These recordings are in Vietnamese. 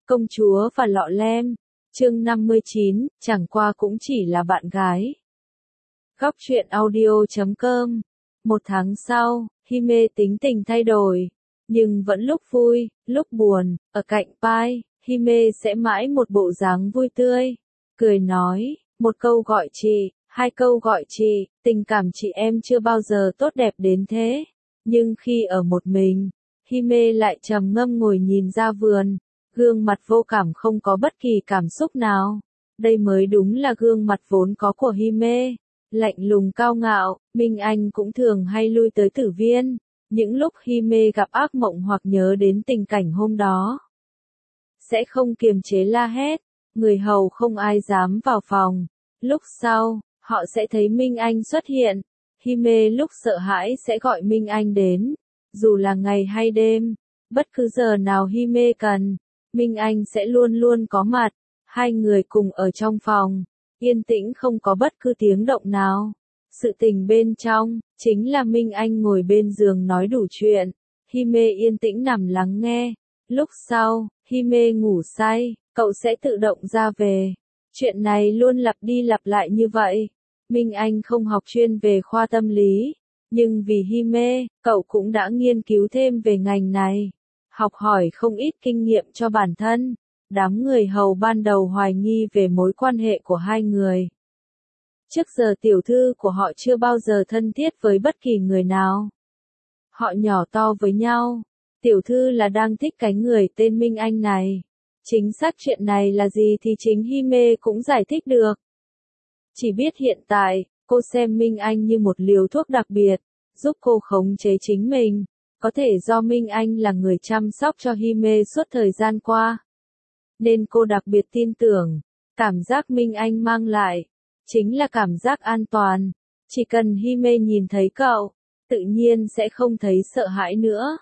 Công chúa và lọ lem, chương 59, chẳng qua cũng chỉ là bạn gái. Góc truyện audio.com. Một tháng sau, Hime tính tình thay đổi, nhưng vẫn lúc vui, lúc buồn, ở cạnh Pai, Hime sẽ mãi một bộ dáng vui tươi, cười nói, một câu gọi chị, hai câu gọi chị, tình cảm chị em chưa bao giờ tốt đẹp đến thế. Nhưng khi ở một mình, Hime lại trầm ngâm ngồi nhìn ra vườn, gương mặt vô cảm không có bất kỳ cảm xúc nào. Đây mới đúng là gương mặt vốn có của Hime, lạnh lùng cao ngạo. Minh Anh cũng thường hay lui tới Tử Viên, những lúc Hime gặp ác mộng hoặc nhớ đến tình cảnh hôm đó, sẽ không kiềm chế la hét, người hầu không ai dám vào phòng. Lúc sau, họ sẽ thấy Minh Anh xuất hiện, Hime lúc sợ hãi sẽ gọi Minh Anh đến, dù là ngày hay đêm, bất cứ giờ nào Hime cần, Minh Anh sẽ luôn luôn có mặt. Hai người cùng ở trong phòng, yên tĩnh không có bất cứ tiếng động nào. Sự tình bên trong, chính là Minh Anh ngồi bên giường nói đủ chuyện, Hime yên tĩnh nằm lắng nghe. Lúc sau, Hime ngủ say, cậu sẽ tự động ra về. Chuyện này luôn lặp đi lặp lại như vậy. Minh Anh không học chuyên về khoa tâm lý, nhưng vì Hime, cậu cũng đã nghiên cứu thêm về ngành này, học hỏi không ít kinh nghiệm cho bản thân. Đám người hầu ban đầu hoài nghi về mối quan hệ của hai người. Trước giờ tiểu thư của họ chưa bao giờ thân thiết với bất kỳ người nào. Họ nhỏ to với nhau. Tiểu thư là đang thích cái người tên Minh Anh này. Chính xác chuyện này là gì thì chính Hime cũng giải thích được. Chỉ biết hiện tại, cô xem Minh Anh như một liều thuốc đặc biệt, giúp cô khống chế chính mình. Có thể do Minh Anh là người chăm sóc cho Hime suốt thời gian qua, nên cô đặc biệt tin tưởng. Cảm giác Minh Anh mang lại chính là cảm giác an toàn. Chỉ cần Hime nhìn thấy cậu, tự nhiên sẽ không thấy sợ hãi nữa.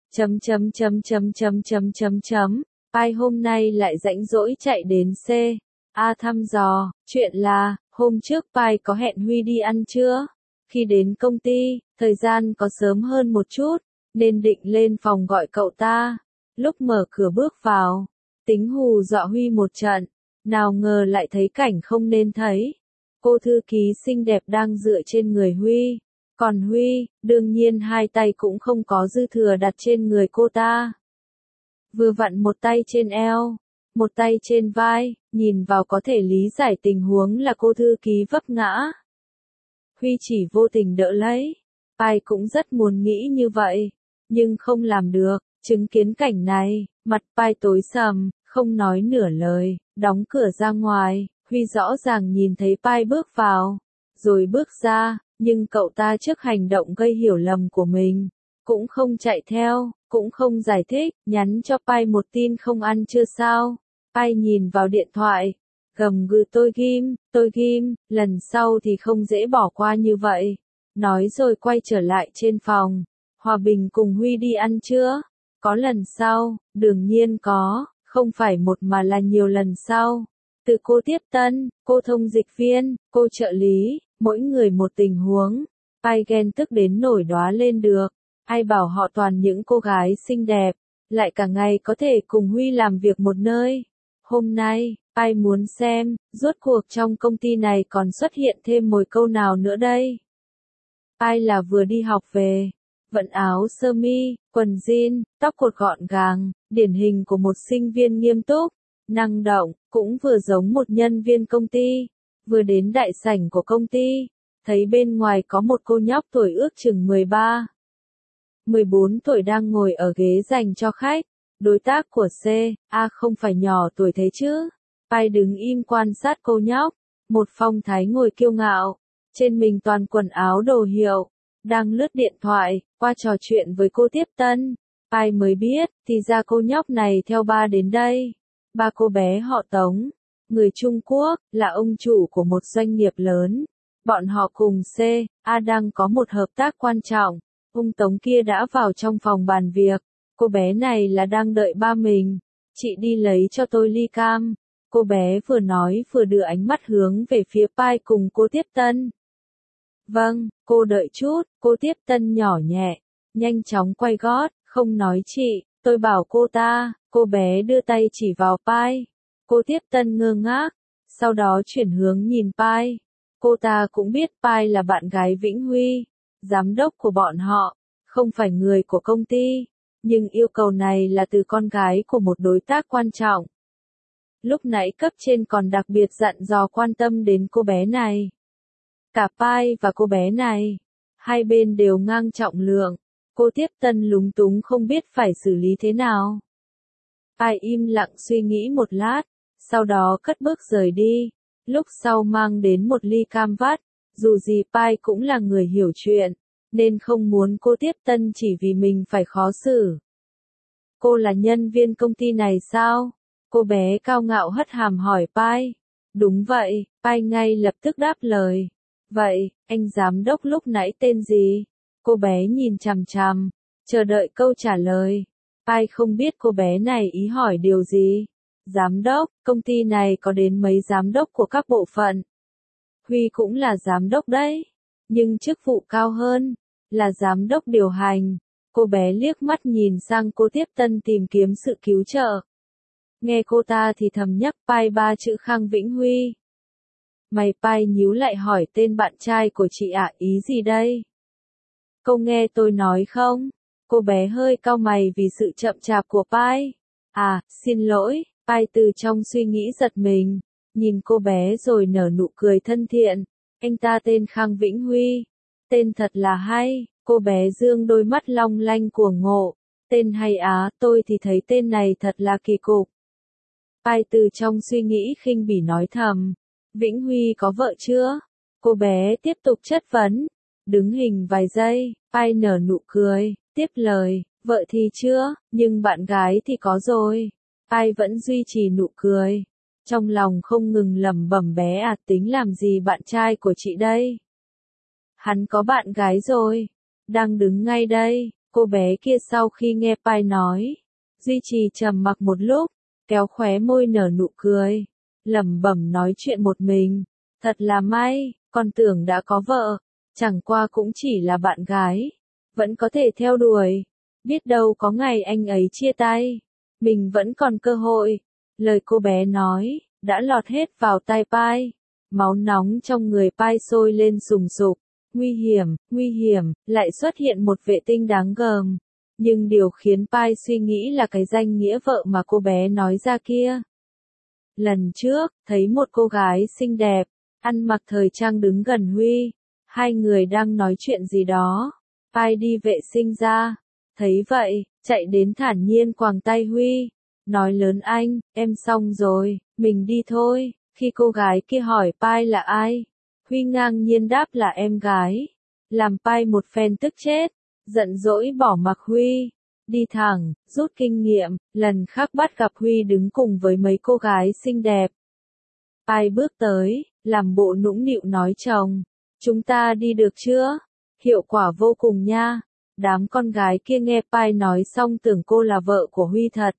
Pai hôm nay lại rãnh rỗi chạy đến C.A thăm dò. Chuyện là, hôm trước Pai có hẹn Huy đi ăn trưa. Khi đến công ty, thời gian có sớm hơn một chút, nên định lên phòng gọi cậu ta. Lúc mở cửa bước vào, tính hù dọa Huy một trận, nào ngờ lại thấy cảnh không nên thấy. Cô thư ký xinh đẹp đang dựa trên người Huy, còn Huy, đương nhiên hai tay cũng không có dư thừa đặt trên người cô ta. Vừa vặn một tay trên eo, một tay trên vai, nhìn vào có thể lý giải tình huống là cô thư ký vấp ngã. Huy chỉ vô tình đỡ lấy. Pai cũng rất muốn nghĩ như vậy, nhưng không làm được. Chứng kiến cảnh này, mặt Pai tối sầm, không nói nửa lời, đóng cửa ra ngoài. Huy rõ ràng nhìn thấy Pai bước vào, rồi bước ra, nhưng cậu ta trước hành động gây hiểu lầm của mình, cũng không chạy theo, cũng không giải thích, nhắn cho Pai một tin không ăn chưa sao. Pai nhìn vào điện thoại, gầm gừ tôi ghim, lần sau thì không dễ bỏ qua như vậy. Nói rồi quay trở lại trên phòng. Hòa Bình cùng Huy đi ăn trưa. Có lần sau, đương nhiên có, không phải một mà là nhiều lần sau. Từ cô tiếp tân, cô thông dịch viên, cô trợ lý, mỗi người một tình huống. Pai ghen tức đến nổi đóa lên được. Ai bảo họ toàn những cô gái xinh đẹp, lại cả ngày có thể cùng Huy làm việc một nơi. Hôm nay, Pai muốn xem, rốt cuộc trong công ty này còn xuất hiện thêm một câu nào nữa đây. Pai là vừa đi học về, vận áo sơ mi, quần jean, tóc cột gọn gàng, điển hình của một sinh viên nghiêm túc, năng động, cũng vừa giống một nhân viên công ty. Vừa đến đại sảnh của công ty, thấy bên ngoài có một cô nhóc tuổi ước chừng 14 tuổi đang ngồi ở ghế dành cho khách. Đối tác của C.A không phải nhỏ tuổi thế chứ. Pai đứng im quan sát cô nhóc, một phong thái ngồi kiêu ngạo, trên mình toàn quần áo đồ hiệu, đang lướt điện thoại, qua trò chuyện với cô tiếp tân. Pai mới biết, thì ra cô nhóc này theo ba đến đây. Ba cô bé họ Tống, người Trung Quốc, là ông chủ của một doanh nghiệp lớn. Bọn họ cùng C.A đang có một hợp tác quan trọng. Ông Tống kia đã vào trong phòng bàn việc. Cô bé này là đang đợi ba mình. Chị đi lấy cho tôi ly cam. Cô bé vừa nói vừa đưa ánh mắt hướng về phía Pai cùng cô tiếp tân. Vâng, cô đợi chút, cô tiếp tân nhỏ nhẹ, nhanh chóng quay gót, không nói chị. Tôi bảo cô bé đưa tay chỉ vào Pai. Cô Tiếp Tân ngơ ngác, sau đó chuyển hướng nhìn Pai. Cô ta cũng biết Pai là bạn gái Vĩnh Huy, giám đốc của bọn họ, không phải người của công ty, nhưng yêu cầu này là từ con gái của một đối tác quan trọng. Lúc nãy cấp trên còn đặc biệt dặn dò quan tâm đến cô bé này. Cả Pai và cô bé này, hai bên đều ngang trọng lượng. Cô Tiếp Tân lúng túng không biết phải xử lý thế nào. Pai im lặng suy nghĩ một lát, sau đó cất bước rời đi. Lúc sau mang đến một ly cam vắt, dù gì Pai cũng là người hiểu chuyện, nên không muốn cô Tiếp Tân chỉ vì mình phải khó xử. Cô là nhân viên công ty này sao? Cô bé cao ngạo hất hàm hỏi Pai. Đúng vậy, Pai ngay lập tức đáp lời. Vậy, anh giám đốc lúc nãy tên gì? Cô bé nhìn chằm chằm, chờ đợi câu trả lời. Pai không biết cô bé này ý hỏi điều gì. Giám đốc, công ty này có đến mấy giám đốc của các bộ phận. Huy cũng là giám đốc đấy, nhưng chức vụ cao hơn, là giám đốc điều hành. Cô bé liếc mắt nhìn sang cô Tiếp Tân tìm kiếm sự cứu trợ. Nghe cô ta thì thầm nhắc Pai ba chữ Khang Vĩnh Huy. Mày Pai nhíu lại hỏi tên bạn trai của chị ạ, ý gì đây? Cô nghe tôi nói không? Cô bé hơi cau mày vì sự chậm chạp của Pai. À, xin lỗi, Pai từ trong suy nghĩ giật mình, nhìn cô bé rồi nở nụ cười thân thiện. Anh ta tên Khang Vĩnh Huy. Tên thật là hay, cô bé dương đôi mắt long lanh cuồng ngộ. Tên hay á, tôi thì thấy tên này thật là kỳ cục. Pai từ trong suy nghĩ khinh bỉ nói thầm. Vĩnh Huy có vợ chưa? Cô bé tiếp tục chất vấn. Đứng hình vài giây, Pai nở nụ cười, tiếp lời, vợ thì chưa, nhưng bạn gái thì có rồi. Pai vẫn duy trì nụ cười. Trong lòng không ngừng lẩm bẩm bé à, tính làm gì bạn trai của chị đây? Hắn có bạn gái rồi. Đang đứng ngay đây, cô bé kia sau khi nghe Pai nói, duy trì trầm mặc một lúc, kéo khóe môi nở nụ cười, lẩm bẩm nói chuyện một mình. Thật là may, con tưởng đã có vợ, chẳng qua cũng chỉ là bạn gái, vẫn có thể theo đuổi. Biết đâu có ngày anh ấy chia tay, mình vẫn còn cơ hội. Lời cô bé nói, đã lọt hết vào tai Pai. Máu nóng trong người Pai sôi lên sùng sục. Nguy hiểm, lại xuất hiện một vệ tinh đáng gờm. Nhưng điều khiến Pai suy nghĩ là cái danh nghĩa vợ mà cô bé nói ra kia. Lần trước, thấy một cô gái xinh đẹp, ăn mặc thời trang đứng gần Huy. Hai người đang nói chuyện gì đó. Pai đi vệ sinh ra. Thấy vậy, chạy đến thản nhiên quàng tay Huy. Nói lớn anh, em xong rồi, mình đi thôi. Khi cô gái kia hỏi Pai là ai, Huy ngang nhiên đáp là em gái. Làm Pai một phen tức chết, giận dỗi bỏ mặc Huy. Đi thẳng, rút kinh nghiệm, lần khác bắt gặp Huy đứng cùng với mấy cô gái xinh đẹp. Pai bước tới, làm bộ nũng nịu nói chồng. Chúng ta đi được chưa? Hiệu quả vô cùng nha. Đám con gái kia nghe Pai nói xong tưởng cô là vợ của Huy thật,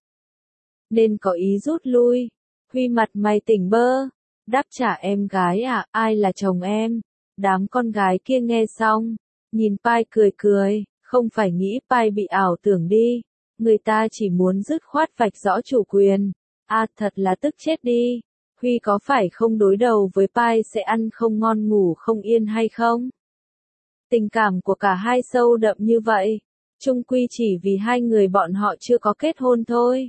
nên có ý rút lui. Huy mặt mày tỉnh bơ, đáp trả em gái à, ai là chồng em? Đám con gái kia nghe xong, nhìn Pai cười cười, không phải nghĩ Pai bị ảo tưởng đi. Người ta chỉ muốn dứt khoát vạch rõ chủ quyền. À thật là tức chết đi. Huy có phải không đối đầu với Pai sẽ ăn không ngon ngủ không yên hay không? Tình cảm của cả hai sâu đậm như vậy, chung quy chỉ vì hai người bọn họ chưa có kết hôn thôi.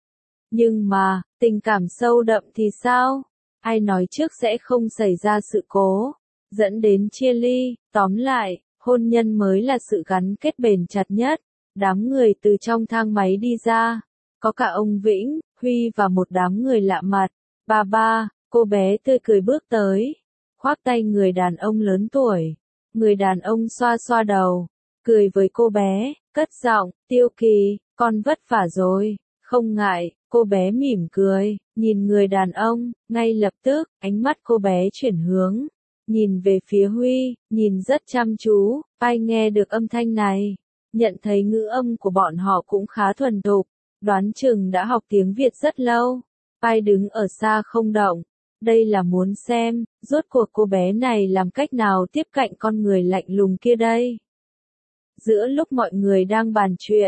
Nhưng mà, tình cảm sâu đậm thì sao? Ai nói trước sẽ không xảy ra sự cố, dẫn đến chia ly. Tóm lại, hôn nhân mới là sự gắn kết bền chặt nhất. Đám người từ trong thang máy đi ra, có cả ông Vĩnh, Huy và một đám người lạ mặt. Ba, cô bé tươi cười bước tới, khoác tay người đàn ông lớn tuổi. Người đàn ông xoa xoa đầu, cười với cô bé, cất giọng, Tiêu Kỳ, con vất vả rồi. Không ngại, cô bé mỉm cười, nhìn người đàn ông, ngay lập tức, ánh mắt cô bé chuyển hướng, nhìn về phía Huy, nhìn rất chăm chú. Pai nghe được âm thanh này, nhận thấy ngữ âm của bọn họ cũng khá thuần thục, đoán chừng đã học tiếng Việt rất lâu. Pai đứng ở xa không động, đây là muốn xem, rốt cuộc cô bé này làm cách nào tiếp cận con người lạnh lùng kia đây. Giữa lúc mọi người đang bàn chuyện,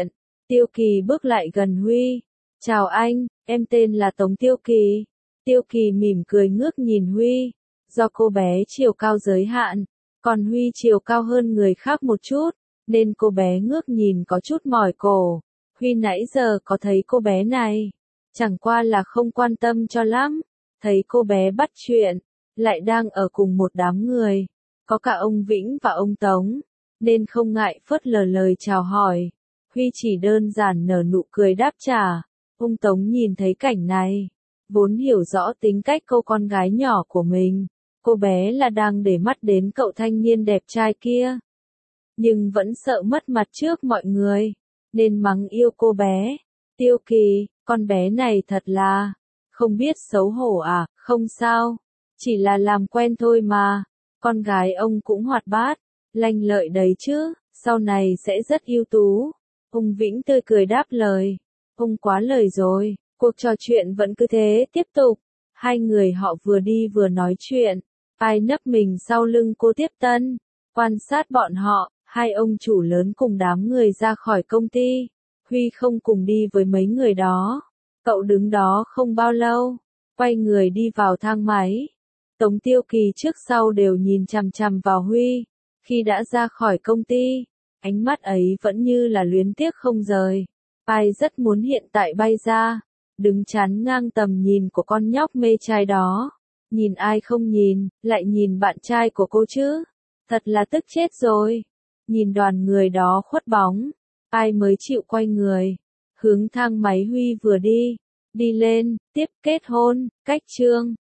Tiêu Kỳ bước lại gần Huy. Chào anh, em tên là Tống Tiêu Kỳ. Tiêu Kỳ mỉm cười ngước nhìn Huy. Do cô bé chiều cao giới hạn, còn Huy chiều cao hơn người khác một chút, nên cô bé ngước nhìn có chút mỏi cổ. Huy nãy giờ có thấy cô bé này, chẳng qua là không quan tâm cho lắm. Thấy cô bé bắt chuyện, lại đang ở cùng một đám người, có cả ông Vĩnh và ông Tống, nên không ngại phớt lờ lời chào hỏi. Huy chỉ đơn giản nở nụ cười đáp trả. Ông Tống nhìn thấy cảnh này, vốn hiểu rõ tính cách cô con gái nhỏ của mình. Cô bé là đang để mắt đến cậu thanh niên đẹp trai kia, nhưng vẫn sợ mất mặt trước mọi người, nên mắng yêu cô bé. Tiêu Kỳ, con bé này thật là không biết xấu hổ à? Không sao, chỉ là làm quen thôi mà. Con gái ông cũng hoạt bát, lanh lợi đấy chứ, sau này sẽ rất ưu tú. Ông Vĩnh tươi cười đáp lời. Ông quá lời rồi. Cuộc trò chuyện vẫn cứ thế tiếp tục. Hai người họ vừa đi vừa nói chuyện. Ai nấp mình sau lưng cô Tiếp Tân. Quan sát bọn họ, hai ông chủ lớn cùng đám người ra khỏi công ty. Huy không cùng đi với mấy người đó. Cậu đứng đó không bao lâu, quay người đi vào thang máy. Tống Tiêu Kỳ trước sau đều nhìn chằm chằm vào Huy. Khi đã ra khỏi công ty, ánh mắt ấy vẫn như là luyến tiếc không rời. Ai rất muốn hiện tại bay ra, đứng chắn ngang tầm nhìn của con nhóc mê trai đó. Nhìn ai không nhìn, lại nhìn bạn trai của cô chứ. Thật là tức chết rồi. Nhìn đoàn người đó khuất bóng, ai mới chịu quay người, hướng thang máy Huy vừa đi lên, tiếp kết hôn, cách chương.